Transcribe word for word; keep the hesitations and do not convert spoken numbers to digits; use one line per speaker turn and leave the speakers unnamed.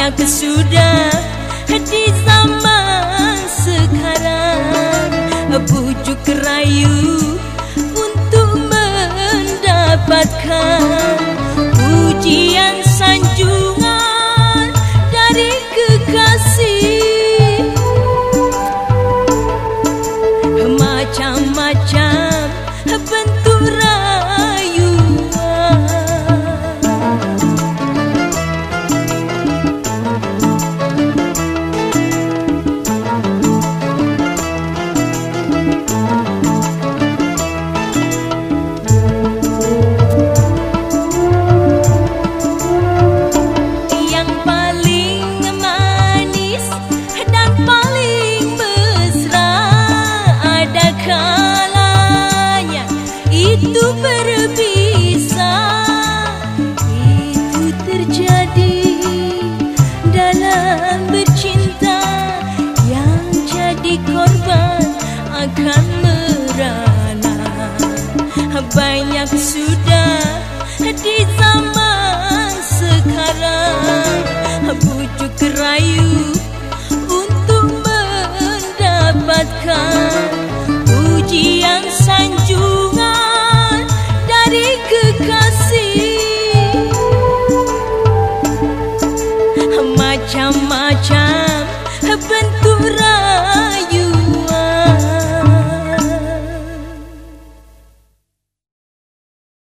banyak sudah di zaman sekarang bujuk rayu untuk mendapatkan pujian sanjungan dari kekasih. Macam-macam bentuk rayuan, yang paling manis dan paling mesra ada kalanya itu berpisah. Itu terjadi dalam bercinta, yang jadi korban akan merana. Banyak sudah di zaman sekarang bujuk rayu untuk mendapatkan pujian sanjungan dari kekasih. Macam-macam bentuk rayuan,